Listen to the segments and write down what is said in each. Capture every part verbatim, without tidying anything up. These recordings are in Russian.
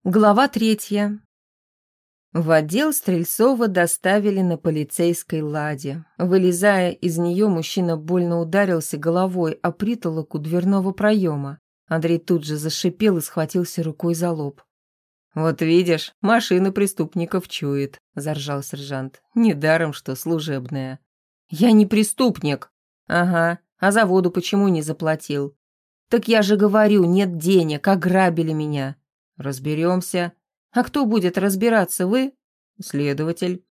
Глава третья. В отдел Стрельцова доставили на полицейской ладе. Вылезая из нее, мужчина больно ударился головой о притолоку дверного проема. Андрей тут же зашипел и схватился рукой за лоб. «Вот видишь, машина преступников чует», – заржал сержант. «Недаром, что служебная». «Я не преступник». «Ага, а за воду почему не заплатил?» «Так я же говорю, нет денег, ограбили меня». «Разберемся». «А кто будет разбираться, вы?» «Следователь».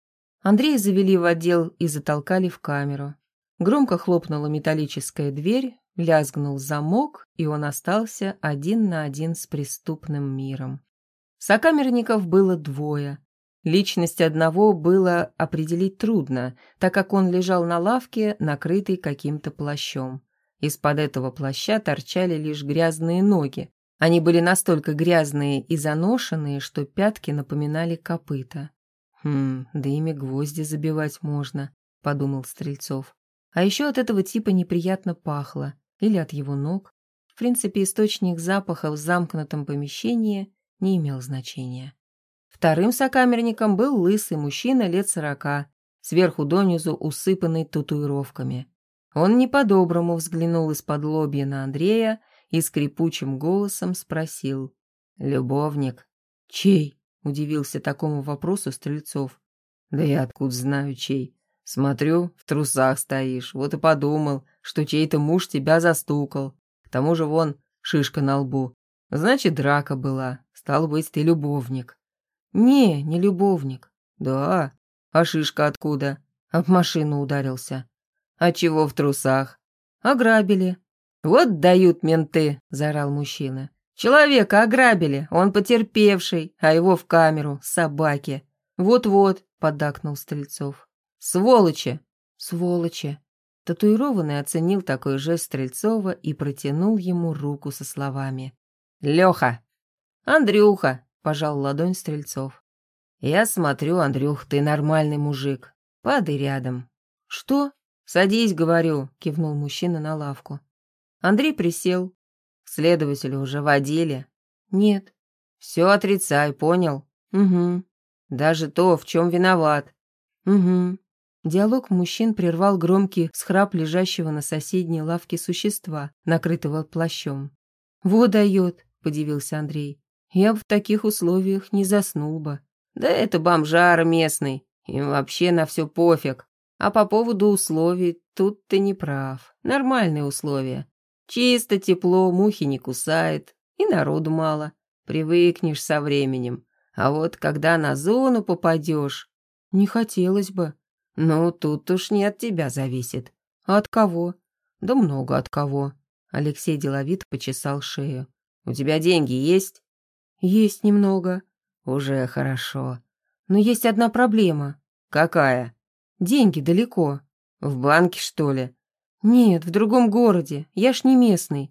Андрея завели в отдел и затолкали в камеру. Громко хлопнула металлическая дверь, лязгнул замок, и он остался один на один с преступным миром. Сокамерников было двое. Личность одного было определить трудно, так как он лежал на лавке, накрытый каким-то плащом. Из-под этого плаща торчали лишь грязные ноги. Они были настолько грязные и заношенные, что пятки напоминали копыта. «Хм, да ими гвозди забивать можно», — подумал Стрельцов. А еще от этого типа неприятно пахло, или от его ног. В принципе, источник запаха в замкнутом помещении не имел значения. Вторым сокамерником был лысый мужчина лет сорока, сверху донизу усыпанный татуировками. Он не по-доброму взглянул из-под лобья на Андрея и скрипучим голосом спросил: «Любовник?» «Чей?» – удивился такому вопросу Стрельцов. «Да я откуда знаю, чей? Смотрю, в трусах стоишь, вот и подумал, что чей-то муж тебя застукал. К тому же вон шишка на лбу. Значит, драка была, стало быть, ты любовник». «Не, не любовник». «Да? А шишка откуда?» «Об машину ударился». «А чего в трусах?» «Ограбили». «Вот дают менты», – заорал мужчина. «Человека ограбили, он потерпевший, а его в камеру, собаки». «Вот-вот», – поддакнул Стрельцов. «Сволочи!» «Сволочи!» Татуированный оценил такой жест Стрельцова и протянул ему руку со словами: «Леха!» «Андрюха!» – пожал ладонь Стрельцов. «Я смотрю, Андрюх, ты нормальный мужик. Падай рядом». «Что?» «Садись, говорю», – кивнул мужчина на лавку. Андрей присел. «Следователя уже водили?» «Нет». «Все отрицай, понял?» «Угу». «Даже то, в чем виноват?» «Угу». Диалог мужчин прервал громкий всхрап лежащего на соседней лавке существа, накрытого плащом. «Вот дает», – подивился Андрей. «Я бы в таких условиях не заснул бы». «Да это бомжара местный, им вообще на все пофиг. А по поводу условий, тут ты не прав. Нормальные условия. Чисто, тепло, мухи не кусает, и народу мало. Привыкнешь со временем. А вот когда на зону попадешь...» «Не хотелось бы». «Ну, тут уж не от тебя зависит». «А от кого?» «Да много от кого». Алексей деловито почесал шею. «У тебя деньги есть?» «Есть немного». «Уже хорошо». «Но есть одна проблема». «Какая?» «Деньги далеко». «В банке, что ли?» «Нет, в другом городе. Я ж не местный».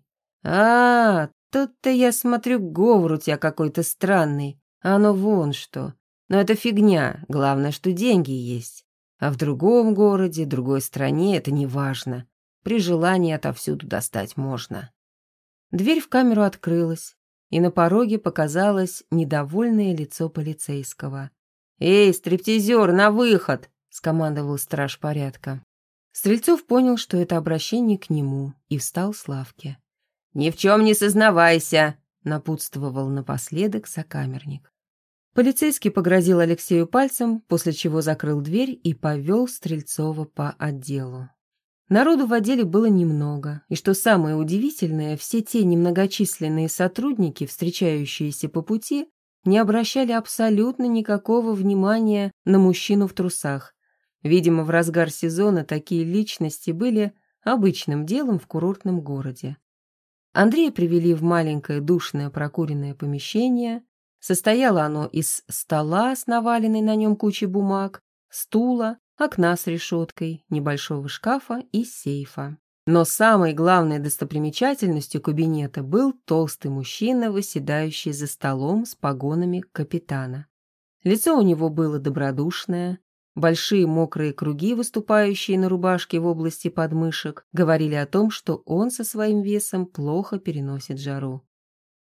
«А, тут-то я смотрю, говор у тебя какой-то странный. Оно вон что. Но это фигня. Главное, что деньги есть. А в другом городе, другой стране это не важно. При желании отовсюду достать можно». Дверь в камеру открылась, и на пороге показалось недовольное лицо полицейского. «Эй, стриптизер, на выход!» – скомандовал страж порядка. Стрельцов понял, что это обращение к нему, и встал с лавки. «Ни в чем не сознавайся!» – напутствовал напоследок сокамерник. Полицейский погрозил Алексею пальцем, после чего закрыл дверь и повел Стрельцова по отделу. Народу в отделе было немного, и, что самое удивительное, все те немногочисленные сотрудники, встречающиеся по пути, не обращали абсолютно никакого внимания на мужчину в трусах. Видимо, в разгар сезона такие личности были обычным делом в курортном городе. Андрея привели в маленькое душное прокуренное помещение. Состояло оно из стола с наваленной на нем кучей бумаг, стула, окна с решеткой, небольшого шкафа и сейфа. Но самой главной достопримечательностью кабинета был толстый мужчина, восседающий за столом с погонами капитана. Лицо у него было добродушное, большие мокрые круги, выступающие на рубашке в области подмышек, говорили о том, что он со своим весом плохо переносит жару.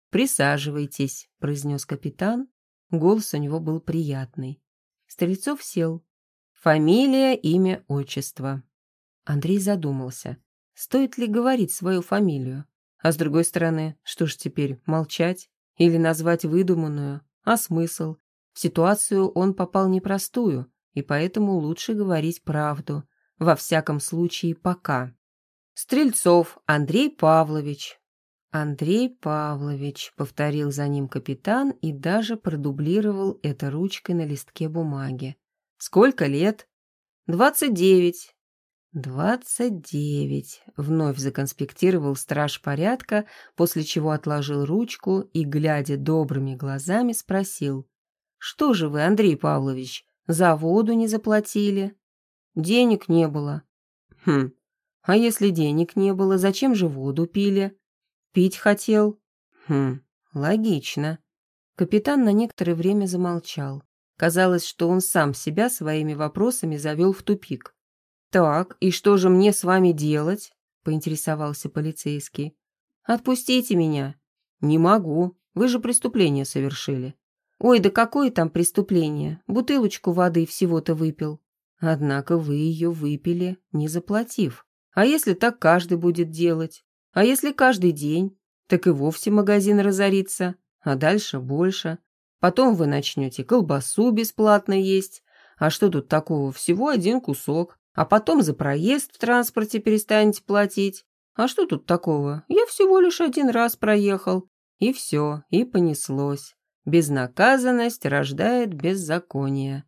«Присаживайтесь», — произнес капитан. Голос у него был приятный. Стрельцов сел. «Фамилия, имя, отчество». Андрей задумался, стоит ли говорить свою фамилию. А с другой стороны, что ж теперь, молчать? Или назвать выдуманную? А смысл? В ситуацию он попал непростую, и поэтому лучше говорить правду. Во всяком случае, пока. «Стрельцов Андрей Павлович». «Андрей Павлович», — повторил за ним капитан и даже продублировал это ручкой на листке бумаги. «Сколько лет?» «Двадцать девять». «Двадцать девять», — вновь законспектировал страж порядка, после чего отложил ручку и, глядя добрыми глазами, спросил. «Что же вы, Андрей Павлович, за воду не заплатили?» «Денег не было». «Хм, а если денег не было, зачем же воду пили?» «Пить хотел». «Хм, логично». Капитан на некоторое время замолчал. Казалось, что он сам себя своими вопросами завел в тупик. «Так, и что же мне с вами делать?» — поинтересовался полицейский. «Отпустите меня». «Не могу. Вы же преступление совершили». «Ой, да какое там преступление? Бутылочку воды всего-то выпил». «Однако вы ее выпили, не заплатив. А если так каждый будет делать? А если каждый день? Так и вовсе магазин разорится. А дальше больше. Потом вы начнете колбасу бесплатно есть. А что тут такого? Всего один кусок. А потом за проезд в транспорте перестанете платить. А что тут такого? Я всего лишь один раз проехал. И все, и понеслось. Безнаказанность рождает беззаконие».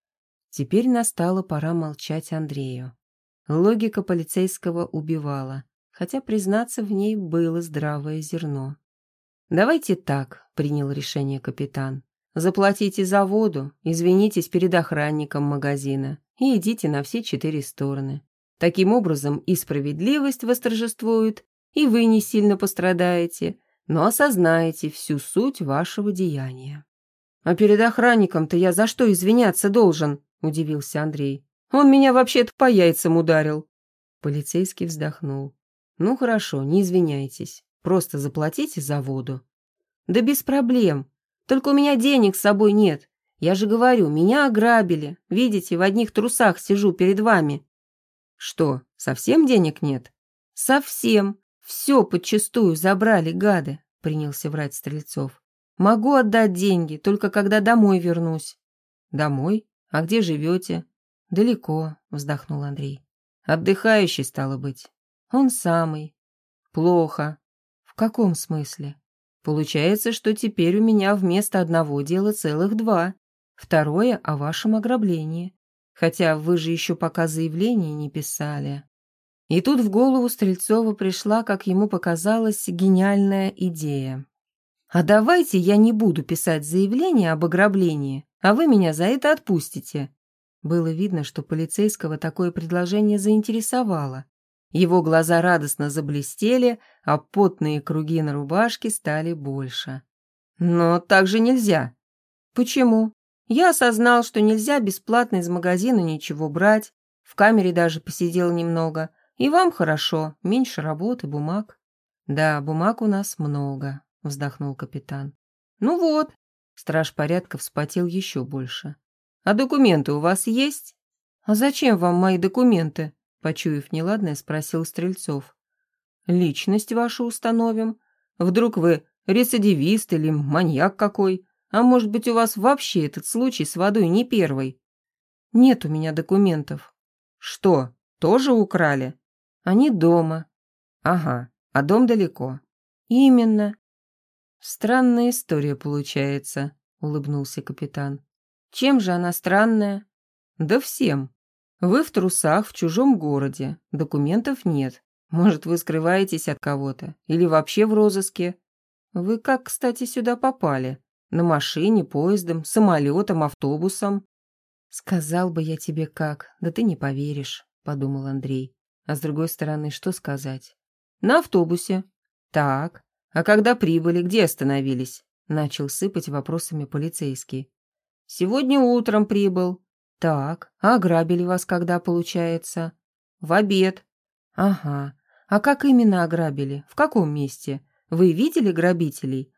Теперь настала пора молчать Андрею. Логика полицейского убивала, хотя, признаться, в ней было здравое зерно. «Давайте так», — принял решение капитан. «Заплатите за воду, извинитесь перед охранником магазина и идите на все четыре стороны. Таким образом и справедливость восторжествует, и вы не сильно пострадаете, но осознаете всю суть вашего деяния». «А перед охранником-то я за что извиняться должен?» – удивился Андрей. «Он меня вообще-то по яйцам ударил». Полицейский вздохнул. «Ну хорошо, не извиняйтесь. Просто заплатите за воду». «Да без проблем. Только у меня денег с собой нет. Я же говорю, меня ограбили. Видите, в одних трусах сижу перед вами». «Что, совсем денег нет?» «Совсем. Все подчистую забрали, гады», – принялся врать Стрельцов. «Могу отдать деньги, только когда домой вернусь». «Домой? А где живете?» «Далеко», — вздохнул Андрей. «Отдыхающий, стало быть». «Он самый». «Плохо». «В каком смысле?» «Получается, что теперь у меня вместо одного дела целых два. Второе о вашем ограблении. Хотя вы же еще пока заявление не писали». И тут в голову Стрельцова пришла, как ему показалось, гениальная идея. «А давайте я не буду писать заявление об ограблении, а вы меня за это отпустите». Было видно, что полицейского такое предложение заинтересовало. Его глаза радостно заблестели, а потные круги на рубашке стали больше. «Но так же нельзя». «Почему? Я осознал, что нельзя бесплатно из магазина ничего брать, в камере даже посидел немного, и вам хорошо, меньше работы, бумаг». «Да, бумаг у нас много», — вздохнул капитан. «Ну вот», — страж порядка вспотел еще больше. «А документы у вас есть?» «А зачем вам мои документы?» — почуяв неладное, спросил Стрельцов. «Личность вашу установим. Вдруг вы рецидивист или маньяк какой? А может быть, у вас вообще этот случай с водой не первый?» «Нет у меня документов». «Что, тоже украли?» «Они дома». «Ага, а дом далеко». «Именно». «Странная история получается», — улыбнулся капитан. «Чем же она странная?» «Да всем. Вы в трусах в чужом городе, документов нет. Может, вы скрываетесь от кого-то или вообще в розыске? Вы как, кстати, сюда попали? На машине, поездом, самолетом, автобусом?» «Сказал бы я тебе как, да ты не поверишь», — подумал Андрей. А с другой стороны, что сказать? «На автобусе». «Так, а когда прибыли, где остановились?» Начал сыпать вопросами полицейский. «Сегодня утром прибыл». «Так, а ограбили вас когда, получается?» «В обед». «Ага, а как именно ограбили? В каком месте? Вы видели грабителей?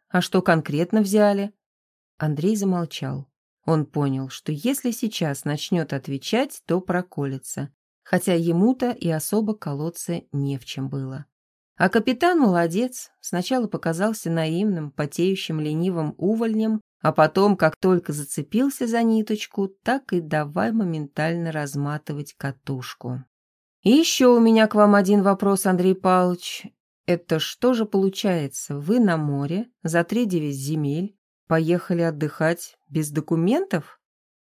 А что конкретно взяли?» Андрей замолчал. Он понял, что если сейчас начнет отвечать, то проколется, хотя ему-то и особо колоться не в чем было. А капитан молодец, сначала показался наивным, потеющим ленивым увольнем, а потом, как только зацепился за ниточку, так и давай моментально разматывать катушку. «И еще у меня к вам один вопрос, Андрей Павлович. Это что же получается, вы на море, за тридевять земель, поехали отдыхать без документов?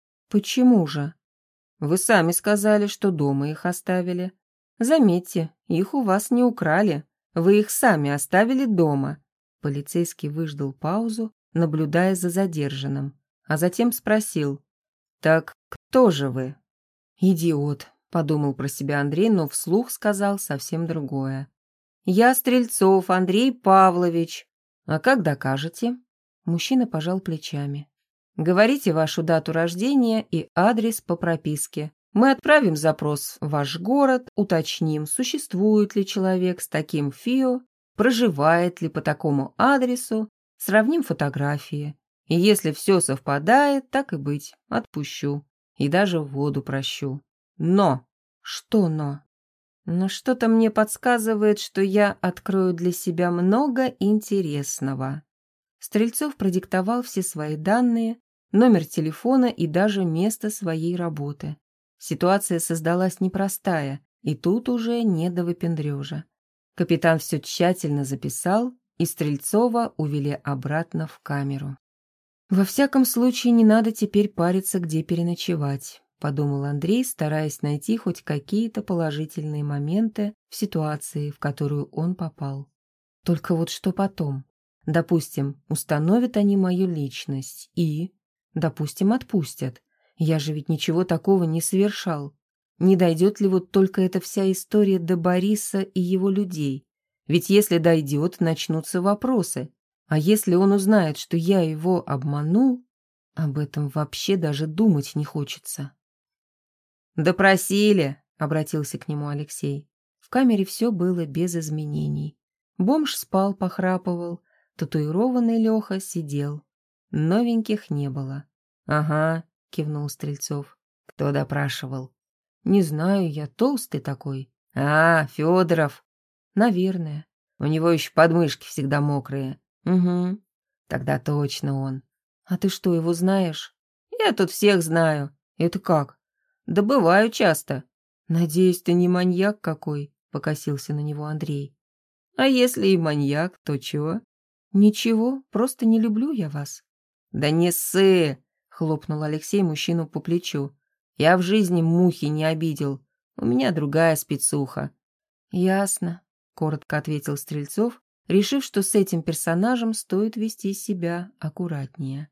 Почему же? Вы сами сказали, что дома их оставили. Заметьте, их у вас не украли, вы их сами оставили дома». Полицейский выждал паузу, наблюдая за задержанным, а затем спросил: «Так кто же вы?» «Идиот», — подумал про себя Андрей, но вслух сказал совсем другое. «Я Стрельцов Андрей Павлович. А как докажете?» Мужчина пожал плечами. «Говорите вашу дату рождения и адрес по прописке. Мы отправим запрос в ваш город, уточним, существует ли человек с таким ФИО, проживает ли по такому адресу, сравним фотографии. И если все совпадает, так и быть, отпущу. И даже в воду прощу. Но...» «Что но?» «Но что-то мне подсказывает, что я открою для себя много интересного». Стрельцов продиктовал все свои данные, номер телефона и даже место своей работы. Ситуация создалась непростая, и тут уже не до выпендрежа. Капитан все тщательно записал, и Стрельцова увели обратно в камеру. «Во всяком случае, не надо теперь париться, где переночевать», — подумал Андрей, стараясь найти хоть какие-то положительные моменты в ситуации, в которую он попал. «Только вот что потом? Допустим, установят они мою личность и... Допустим, отпустят. Я же ведь ничего такого не совершал. Не дойдет ли вот только эта вся история до Бориса и его людей? Ведь если дойдет, начнутся вопросы. А если он узнает, что я его обманул, об этом вообще даже думать не хочется». «Допросили», — обратился к нему Алексей. В камере все было без изменений. Бомж спал, похрапывал, татуированный Леха сидел. Новеньких не было. «Ага», — кивнул Стрельцов. «Кто допрашивал?» «Не знаю, я толстый такой». «А, Федоров». «Наверное». «У него еще подмышки всегда мокрые». «Угу». «Тогда точно он». «А ты что, его знаешь?» «Я тут всех знаю». «Это как?» «Да бываю часто». «Надеюсь, ты не маньяк какой?» — покосился на него Андрей. «А если и маньяк, то чего?» «Ничего, просто не люблю я вас». «Да не ссы!» — хлопнул Алексей мужчину по плечу. «Я в жизни мухи не обидел. У меня другая спецуха». «Ясно», — коротко ответил Стрельцов, решив, что с этим персонажем стоит вести себя аккуратнее.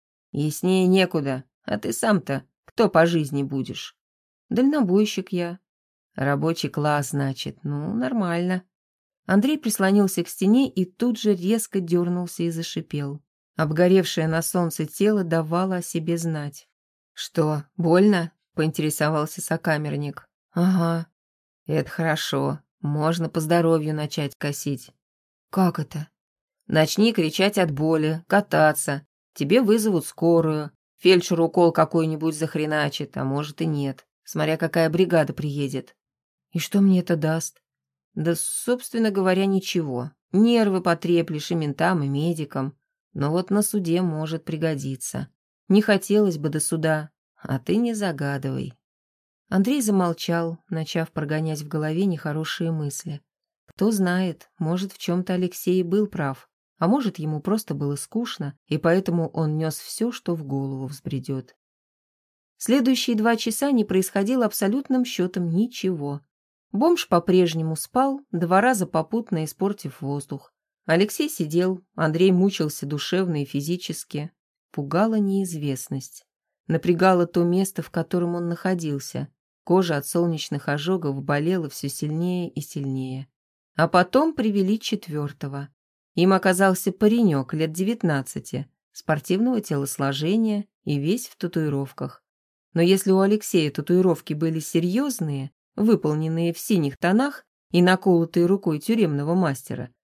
«Яснее некуда. А ты сам-то кто по жизни будешь?» «Дальнобойщик я». «Рабочий класс, значит. Ну, нормально». Андрей прислонился к стене и тут же резко дернулся и зашипел. Обгоревшее на солнце тело давало о себе знать. «Что, больно?» — поинтересовался сокамерник. «Ага». «Это хорошо. Можно по здоровью начать косить». «Как это?» «Начни кричать от боли, кататься. Тебе вызовут скорую. Фельдшер укол какой-нибудь захреначит, а может и нет, смотря какая бригада приедет». «И что мне это даст?» «Да, собственно говоря, ничего. Нервы потреплешь и ментам, и медикам. Но вот на суде может пригодиться. Не хотелось бы до суда, а ты не загадывай». Андрей замолчал, начав прогонять в голове нехорошие мысли. Кто знает, может, в чем-то Алексей был прав, а может, ему просто было скучно, и поэтому он нес все, что в голову взбредет. Следующие два часа не происходило абсолютным счетом ничего. Бомж по-прежнему спал, два раза попутно испортив воздух. Алексей сидел, Андрей мучился душевно и физически. Пугала неизвестность. Напрягало то место, в котором он находился. Кожа от солнечных ожогов болела все сильнее и сильнее. А потом привели четвертого. Им оказался паренек лет девятнадцати, спортивного телосложения и весь в татуировках. Но если у Алексея татуировки были серьезные, выполненные в синих тонах и наколотые рукой тюремного мастера,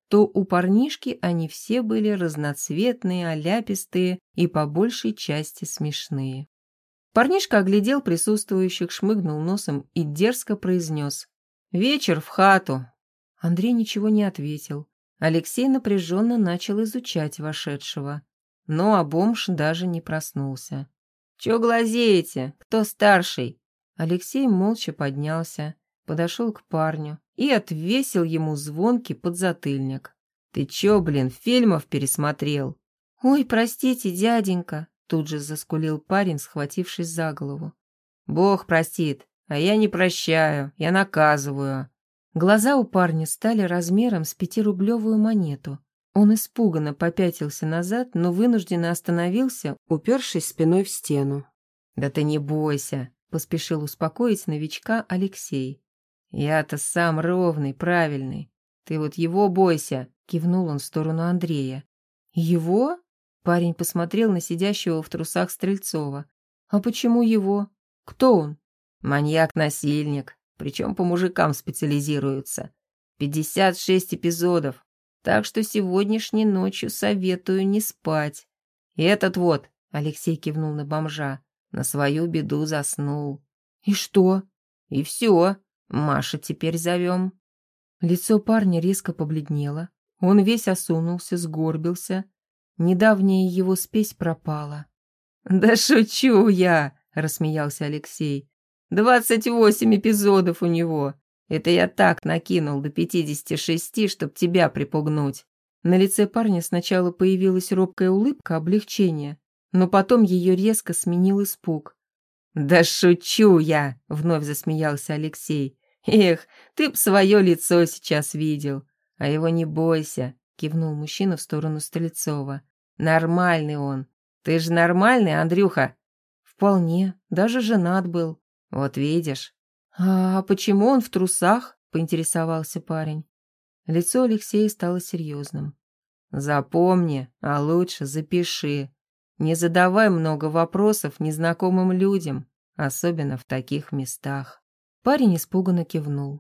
то у парнишки они все были разноцветные, оляпистые и по большей части смешные. Парнишка оглядел присутствующих, шмыгнул носом и дерзко произнес: «Вечер в хату!» Андрей ничего не ответил. Алексей напряженно начал изучать вошедшего. Но а бомж даже не проснулся. «Чё глазеете? Кто старший?» Алексей молча поднялся, подошел к парню и отвесил ему звонкий подзатыльник. «Ты чё, блин, фильмов пересмотрел?» «Ой, простите, дяденька», — тут же заскулил парень, схватившись за голову. «Бог простит, а я не прощаю, я наказываю». Глаза у парня стали размером с пятирублевую монету. Он испуганно попятился назад, но вынужденно остановился, упершись спиной в стену. «Да ты не бойся», — поспешил успокоить новичка Алексей. «Я-то сам ровный, правильный. Ты вот его бойся», — кивнул он в сторону Андрея. «Его?» — парень посмотрел на сидящего в трусах Стрельцова. «А почему его? Кто он?» «Маньяк-насильник, причем по мужикам специализируется. пятьдесят шесть эпизодов, так что сегодняшней ночью советую не спать. И этот вот», — Алексей кивнул на бомжа, — «на свою беду заснул». «И что?» «И все. Маша теперь зовем». Лицо парня резко побледнело. Он весь осунулся, сгорбился. Недавняя его спесь пропала. «Да шучу я!» — рассмеялся Алексей. «Двадцать восемь эпизодов у него. Это я так накинул до пятидесяти шести, чтоб тебя припугнуть». На лице парня сначала появилась робкая улыбка облегчения, но потом ее резко сменил испуг. «Да шучу я!» — вновь засмеялся Алексей. «Эх, ты б свое лицо сейчас видел. А его не бойся», — кивнул мужчина в сторону Стрельцова. «Нормальный он. Ты же нормальный, Андрюха?» «Вполне. Даже женат был». «Вот видишь». «А почему он в трусах?» — поинтересовался парень. Лицо Алексея стало серьезным. «Запомни, а лучше запиши. Не задавай много вопросов незнакомым людям, особенно в таких местах». Парень испуганно кивнул.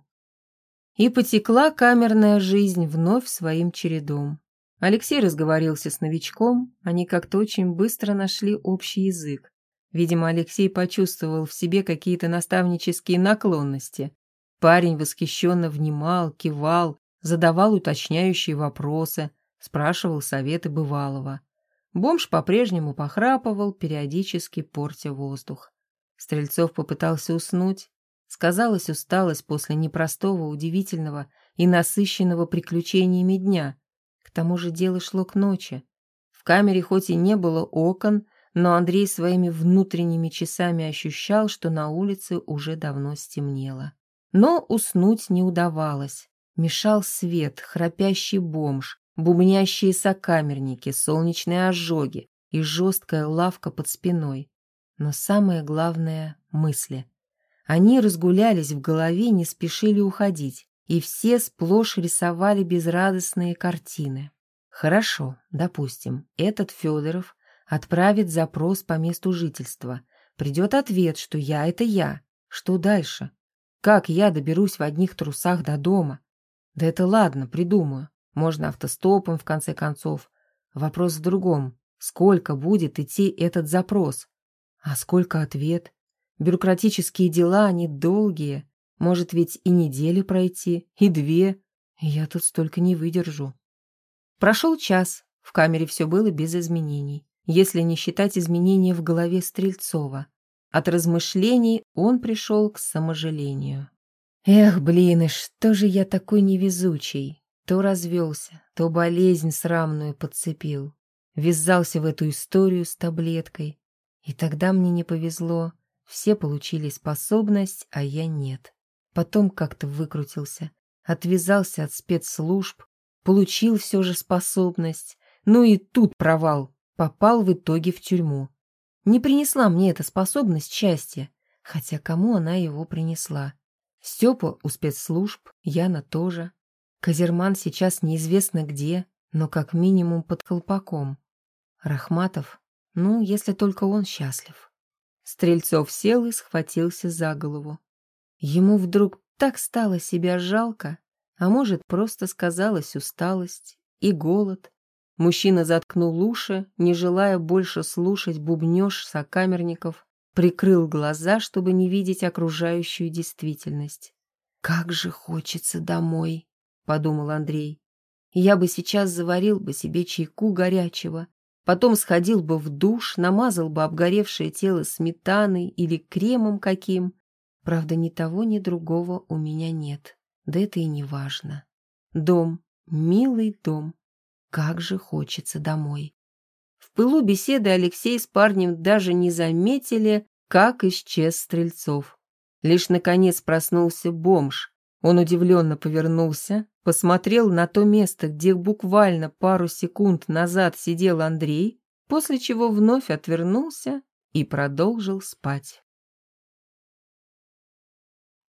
И потекла камерная жизнь вновь своим чередом. Алексей разговорился с новичком, они как-то очень быстро нашли общий язык. Видимо, Алексей почувствовал в себе какие-то наставнические наклонности. Парень восхищенно внимал, кивал, задавал уточняющие вопросы, спрашивал советы бывалого. Бомж по-прежнему похрапывал, периодически портя воздух. Стрельцов попытался уснуть. Сказалась усталость после непростого, удивительного и насыщенного приключениями дня. К тому же дело шло к ночи. В камере хоть и не было окон, но Андрей своими внутренними часами ощущал, что на улице уже давно стемнело. Но уснуть не удавалось. Мешал свет, храпящий бомж, бубнящие сокамерники, солнечные ожоги и жесткая лавка под спиной. Но самое главное — мысли. Они разгулялись в голове, не спешили уходить, и все сплошь рисовали безрадостные картины. Хорошо, допустим, этот Федоров отправит запрос по месту жительства. Придет ответ, что я — это я. Что дальше? Как я доберусь в одних трусах до дома? Да это ладно, придумаю. Можно автостопом, в конце концов. Вопрос в другом. Сколько будет идти этот запрос? А сколько ответ? Бюрократические дела, они долгие. Может ведь и недели пройти, и две. Я тут столько не выдержу. Прошел час. В камере все было без изменений, если не считать изменения в голове Стрельцова. От размышлений он пришел к саможалению. Эх, блин, и что же я такой невезучий? То развелся, то болезнь срамную подцепил. Ввязался в эту историю с таблеткой. И тогда мне не повезло. Все получили способность, а я нет. Потом как-то выкрутился, отвязался от спецслужб, получил все же способность. Ну и тут провал, попал в итоге в тюрьму. Не принесла мне эта способность счастья, хотя кому она его принесла? Степа у спецслужб, Яна тоже. Козерман сейчас неизвестно где, но как минимум под колпаком. Рахматов, ну, если только он счастлив. Стрельцов сел и схватился за голову. Ему вдруг так стало себя жалко. А может, просто сказалась усталость и голод. Мужчина заткнул уши, не желая больше слушать бубнёж сокамерников, прикрыл глаза, чтобы не видеть окружающую действительность. «Как же хочется домой», — подумал Андрей. «Я бы сейчас заварил бы себе чайку горячего, потом сходил бы в душ, намазал бы обгоревшее тело сметаной или кремом каким. Правда, ни того, ни другого у меня нет. Да это и не важно. Дом, милый дом. Как же хочется домой». В пылу беседы Алексей с парнем даже не заметили, как исчез Стрельцов. Лишь наконец проснулся бомж. Он удивленно повернулся, посмотрел на то место, где буквально пару секунд назад сидел Андрей, после чего вновь отвернулся и продолжил спать.